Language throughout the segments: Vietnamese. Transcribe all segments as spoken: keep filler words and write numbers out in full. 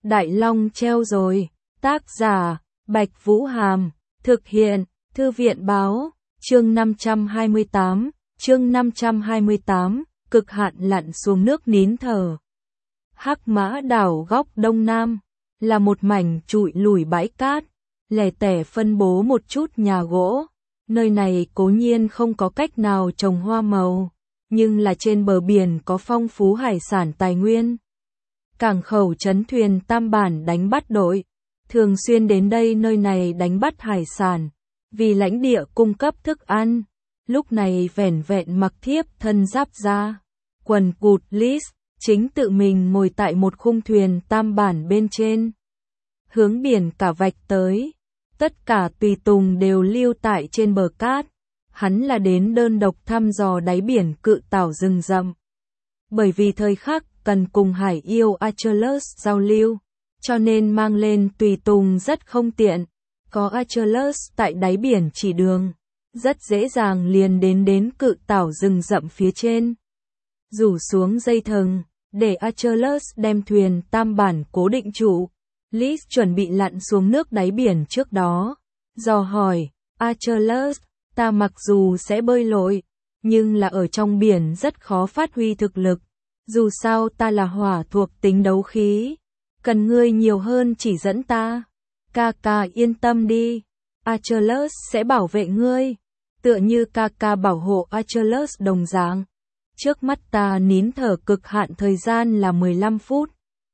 Đại Long treo rồi. Tác giả, Bạch Vũ Hàm. Thực hiện, Thư viện Báo. Chương năm trăm hai mươi tám. Chương năm trăm hai mươi tám. Cực hạn lặn xuống nước nín thở. Hắc Mã đảo góc Đông Nam là một mảnh trụi lủi bãi cát, lẻ tẻ phân bố một chút nhà gỗ. Nơi này cố nhiên không có cách nào trồng hoa màu, nhưng là trên bờ biển có phong phú hải sản tài nguyên. Cảng khẩu trấn thuyền Tam Bản đánh bắt đội thường xuyên đến đây nơi này đánh bắt hải sản, vì lãnh địa cung cấp thức ăn. Lúc này vẻn vẹn mặc thiếp thân giáp da, quần cụt Liz chính tự mình ngồi tại một khung thuyền Tam Bản bên trên, hướng biển cả vạch tới. Tất cả tùy tùng đều lưu tại trên bờ cát. Hắn là đến đơn độc thăm dò đáy biển cự tảo rừng rậm. Bởi vì thời khắc cần cùng hải yêu Achilles giao lưu, cho nên mang lên tùy tùng rất không tiện. Có Achilles tại đáy biển chỉ đường, rất dễ dàng liền đến đến cự tảo rừng rậm phía trên. Rủ xuống dây thừng, để Achilles đem thuyền Tam Bản cố định trụ. Liz chuẩn bị lặn xuống nước đáy biển trước đó. Dò hỏi, Achilles, ta mặc dù sẽ bơi lội, nhưng là ở trong biển rất khó phát huy thực lực. Dù sao ta là hỏa thuộc tính đấu khí, cần ngươi nhiều hơn chỉ dẫn ta. Ca ca yên tâm đi, Achilles sẽ bảo vệ ngươi, tựa như ca ca bảo hộ Achilles đồng dạng. Trước mắt ta nín thở cực hạn thời gian là mười lăm phút.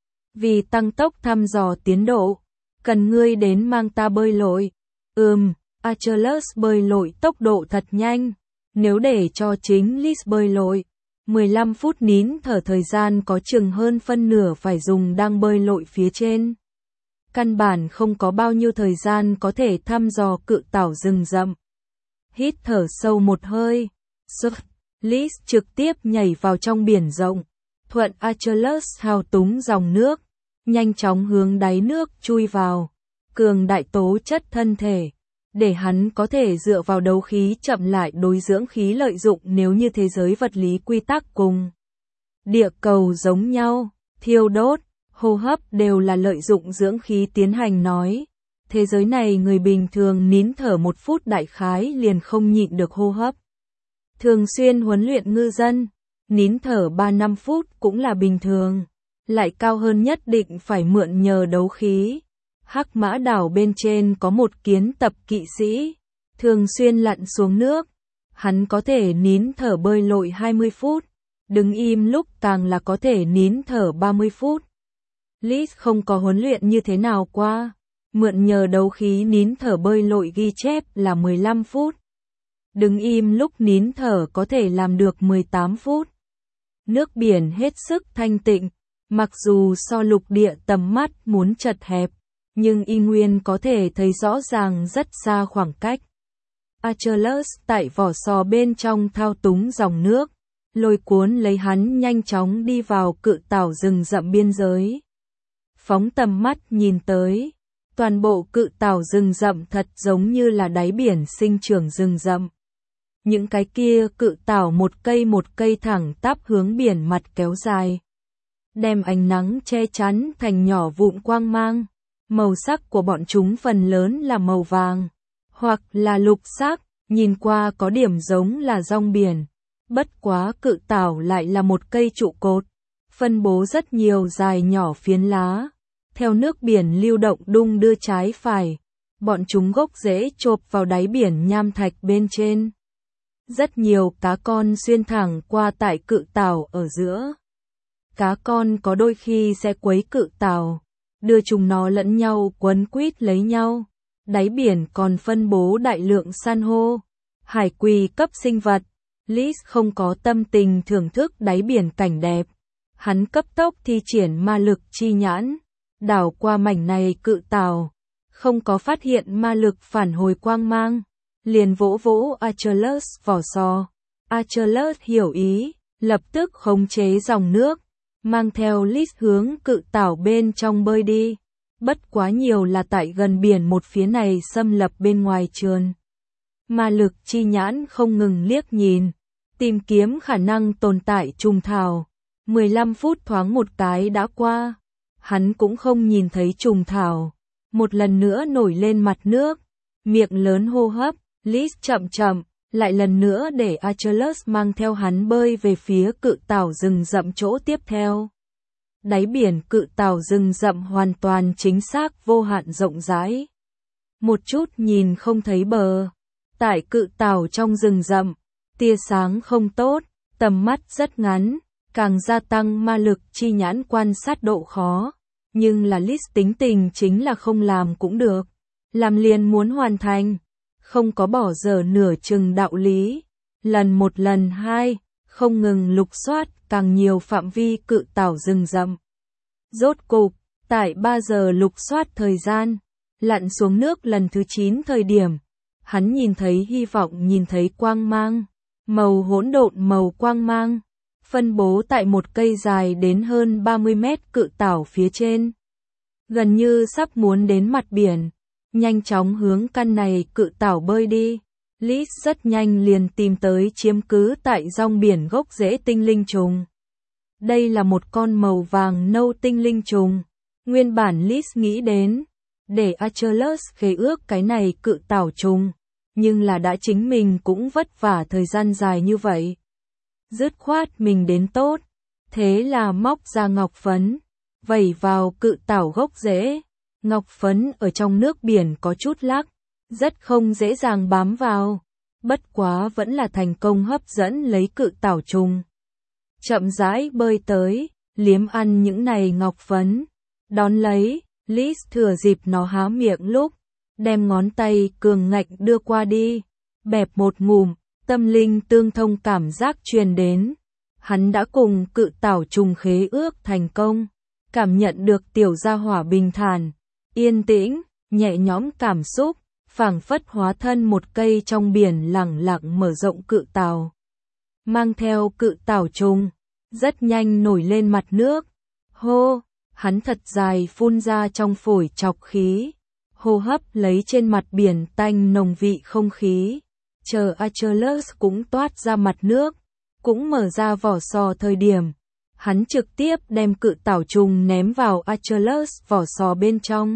Vì tăng tốc thăm dò tiến độ, cần ngươi đến mang ta bơi lội. Ừm, Achilles bơi lội tốc độ thật nhanh. Nếu để cho chính Liz bơi lội, mười lăm phút nín thở thời gian có chừng hơn phân nửa phải dùng đang bơi lội phía trên. Căn bản không có bao nhiêu thời gian có thể thăm dò cự tảo rừng rậm. Hít thở sâu một hơi. Sức, Liz trực tiếp nhảy vào trong biển rộng. Thuận Achilles hào túng dòng nước, nhanh chóng hướng đáy nước chui vào. Cường đại tố chất thân thể, để hắn có thể dựa vào đấu khí chậm lại đối dưỡng khí lợi dụng. Nếu như thế giới vật lý quy tắc cùng địa cầu giống nhau, thiêu đốt, hô hấp đều là lợi dụng dưỡng khí tiến hành nói. Thế giới này người bình thường nín thở một phút đại khái liền không nhịn được hô hấp. Thường xuyên huấn luyện ngư dân, nín thở ba năm phút cũng là bình thường, lại cao hơn nhất định phải mượn nhờ đấu khí. Hắc Mã đảo bên trên có một kiến tập kỵ sĩ, thường xuyên lặn xuống nước, hắn có thể nín thở bơi lội hai mươi phút, đứng im lúc càng là có thể nín thở ba mươi phút. Liz không có huấn luyện như thế nào qua, mượn nhờ đấu khí nín thở bơi lội ghi chép là mười lăm phút. Đứng im lúc nín thở có thể làm được mười tám phút. Nước biển hết sức thanh tịnh, mặc dù so lục địa tầm mắt muốn chật hẹp, nhưng y nguyên có thể thấy rõ ràng rất xa khoảng cách. Achilles tại vỏ sò bên trong thao túng dòng nước, lôi cuốn lấy hắn nhanh chóng đi vào cự tảo rừng rậm biên giới. Phóng tầm mắt nhìn tới, toàn bộ cự tảo rừng rậm thật giống như là đáy biển sinh trưởng rừng rậm. Những cái kia cự tảo một cây một cây thẳng tắp hướng biển mặt kéo dài, đem ánh nắng che chắn thành nhỏ vụn quang mang. Màu sắc của bọn chúng phần lớn là màu vàng, hoặc là lục sắc, nhìn qua có điểm giống là rong biển. Bất quá cự tảo lại là một cây trụ cột, phân bố rất nhiều dài nhỏ phiến lá. Theo nước biển lưu động đung đưa trái phải, bọn chúng gốc rễ chộp vào đáy biển nham thạch bên trên. Rất nhiều cá con xuyên thẳng qua tại cự tảo ở giữa. Cá con có đôi khi sẽ quấy cự tảo, đưa chúng nó lẫn nhau quấn quýt lấy nhau. Đáy biển còn phân bố đại lượng san hô, hải quỳ cấp sinh vật. Liz không có tâm tình thưởng thức đáy biển cảnh đẹp. Hắn cấp tốc thi triển ma lực chi nhãn, đảo qua mảnh này cự tảo, không có phát hiện ma lực phản hồi quang mang, liền vỗ vỗ Achilles vỏ sò. Achilles hiểu ý, lập tức khống chế dòng nước, mang theo Liz hướng cự tảo bên trong bơi đi. Bất quá nhiều là tại gần biển một phía này xâm lập bên ngoài trườn. Ma lực chi nhãn không ngừng liếc nhìn, tìm kiếm khả năng tồn tại trùng thảo. mười lăm phút thoáng một cái đã qua. hắn cũng không nhìn thấy trùng thảo. Một lần nữa nổi lên mặt nước, miệng lớn hô hấp, Liz chậm chậm, lại lần nữa để Achilles mang theo hắn bơi về phía cự tảo rừng rậm chỗ tiếp theo. Đáy biển cự tảo rừng rậm hoàn toàn chính xác vô hạn rộng rãi. Một chút nhìn không thấy bờ. Tại cự tảo trong rừng rậm, tia sáng không tốt, tầm mắt rất ngắn, càng gia tăng ma lực chi nhãn quan sát độ khó. Nhưng là Liz tính tình chính là không làm cũng được. Làm liền muốn hoàn thành. Không có bỏ dở nửa chừng đạo lý. Lần một lần hai, không ngừng lục soát càng nhiều phạm vi cự tảo rừng rậm. Rốt cục, tại ba giờ lục soát thời gian, lặn xuống nước lần thứ chín thời điểm, hắn nhìn thấy hy vọng, nhìn thấy quang mang, màu hỗn độn màu quang mang, phân bố tại một cây dài đến hơn ba mươi mét cự tảo phía trên. Gần như sắp muốn đến mặt biển, nhanh chóng hướng căn này cự tảo bơi đi. Liz rất nhanh liền tìm tới chiếm cứ tại rong biển gốc rễ tinh linh trùng. Đây là một con màu vàng nâu tinh linh trùng. Nguyên bản Liz nghĩ đến, để Achilles khế ước cái này cự tảo trùng, nhưng là đã chính mình cũng vất vả thời gian dài như vậy. Dứt khoát mình đến tốt, thế là móc ra ngọc phấn, vẩy vào cự tảo gốc rễ. Ngọc phấn ở trong nước biển có chút lắc, rất không dễ dàng bám vào, bất quá vẫn là thành công hấp dẫn lấy cự tảo trùng. Chậm rãi bơi tới, liếm ăn những này ngọc phấn, đón lấy, Liz thừa dịp nó há miệng lúc, đem ngón tay cường ngạnh đưa qua đi, bẹp một ngụm, tâm linh tương thông cảm giác truyền đến. Hắn đã cùng cự tảo trùng khế ước thành công, cảm nhận được tiểu gia hỏa bình thản, yên tĩnh, nhẹ nhõm cảm xúc, phảng phất hóa thân một cây trong biển lẳng lặng mở rộng cự tảo. Mang theo cự tảo trùng, rất nhanh nổi lên mặt nước. Hô, hắn thật dài phun ra trong phổi trọc khí, hô hấp lấy trên mặt biển tanh nồng vị không khí. Chờ Achilles cũng toát ra mặt nước, cũng mở ra vỏ sò thời điểm, hắn trực tiếp đem cự tảo trùng ném vào Achilles vỏ sò bên trong.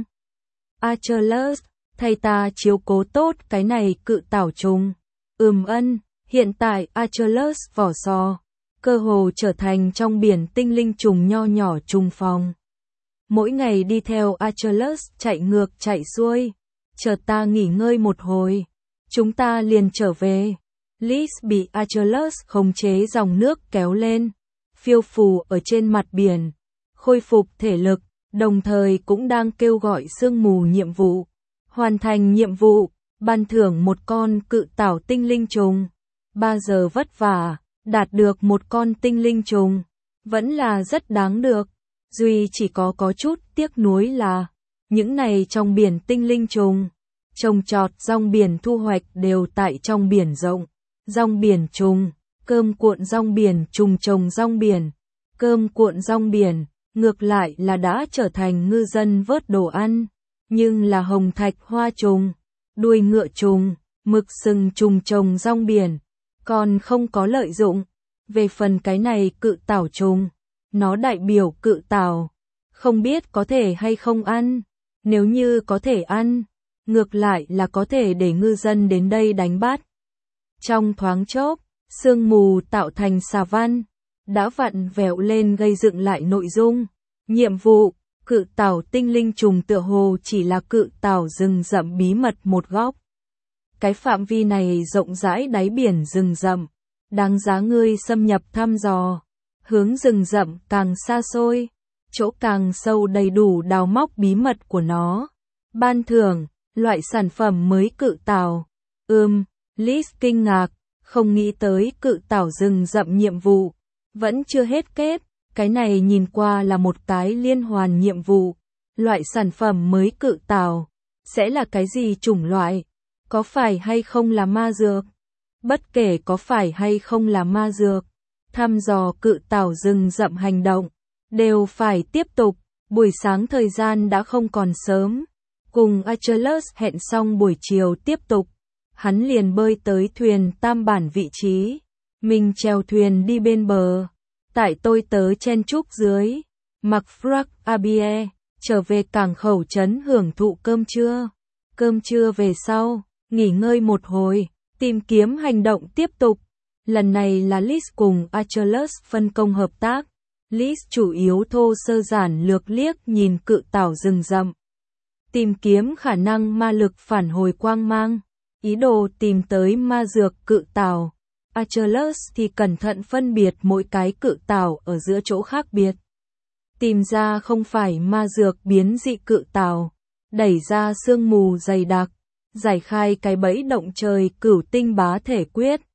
Achilles, thầy ta chiếu cố tốt cái này cự tảo trùng. Ừm ân, hiện tại Achilles vỏ sò, cơ hồ trở thành trong biển tinh linh trùng nho nhỏ trùng phòng. Mỗi ngày đi theo Achilles chạy ngược chạy xuôi, chờ ta nghỉ ngơi một hồi, chúng ta liền trở về. Liz bị Achilles khống chế dòng nước kéo lên, phiêu phù ở trên mặt biển, khôi phục thể lực, đồng thời cũng đang kêu gọi sương mù nhiệm vụ. Hoàn thành nhiệm vụ, ban thưởng một con cự tảo tinh linh trùng. Ba giờ vất vả, đạt được một con tinh linh trùng, vẫn là rất đáng được. Duy chỉ có có chút tiếc nuối là, những này trong biển tinh linh trùng, trồng trọt rong biển thu hoạch đều tại trong biển rộng. Rong biển trùng, cơm cuộn rong biển trùng trồng rong biển, cơm cuộn rong biển, ngược lại là đã trở thành ngư dân vớt đồ ăn. Nhưng là hồng thạch hoa trùng, đuôi ngựa trùng, mực sừng trùng trồng rong biển, còn không có lợi dụng. Về phần cái này cự tảo trùng, nó đại biểu cự tảo, không biết có thể hay không ăn. Nếu như có thể ăn, ngược lại là có thể để ngư dân đến đây đánh bắt. Trong thoáng chốc, sương mù tạo thành xà văn, đã vặn vẹo lên gây dựng lại nội dung. Nhiệm vụ, cự tảo tinh linh trùng tựa hồ chỉ là cự tảo rừng rậm bí mật một góc. Cái phạm vi này rộng rãi đáy biển rừng rậm, đáng giá ngươi xâm nhập thăm dò. Hướng rừng rậm càng xa xôi, chỗ càng sâu đầy đủ đào móc bí mật của nó. Ban thưởng, loại sản phẩm mới cự tảo. Ừm, Liz kinh ngạc, không nghĩ tới cự tảo rừng rậm nhiệm vụ, vẫn chưa hết kết. Cái này nhìn qua là một cái liên hoàn nhiệm vụ. Loại sản phẩm mới cự tảo, sẽ là cái gì chủng loại? Có phải hay không là ma dược? Bất kể có phải hay không là ma dược, thăm dò cự tảo rừng rậm hành động, đều phải tiếp tục. Buổi sáng thời gian đã không còn sớm, cùng Achilles hẹn xong buổi chiều tiếp tục. Hắn liền bơi tới thuyền tam bản vị trí, mình chèo thuyền đi bên bờ. Tại tôi tớ chen chúc dưới, Mặc Frak Abie, trở về cảng khẩu trấn hưởng thụ cơm trưa. Cơm trưa về sau, nghỉ ngơi một hồi, tìm kiếm hành động tiếp tục. Lần này là Liz cùng Achilles phân công hợp tác. Liz chủ yếu thô sơ giản lược liếc nhìn cự tảo rừng rậm, tìm kiếm khả năng ma lực phản hồi quang mang, ý đồ tìm tới ma dược cự tảo. Achilles thì cẩn thận phân biệt mỗi cái cự tảo ở giữa chỗ khác biệt, tìm ra không phải ma dược biến dị cự tảo, đẩy ra sương mù dày đặc, giải khai cái bẫy động trời cửu tinh bá thể quyết.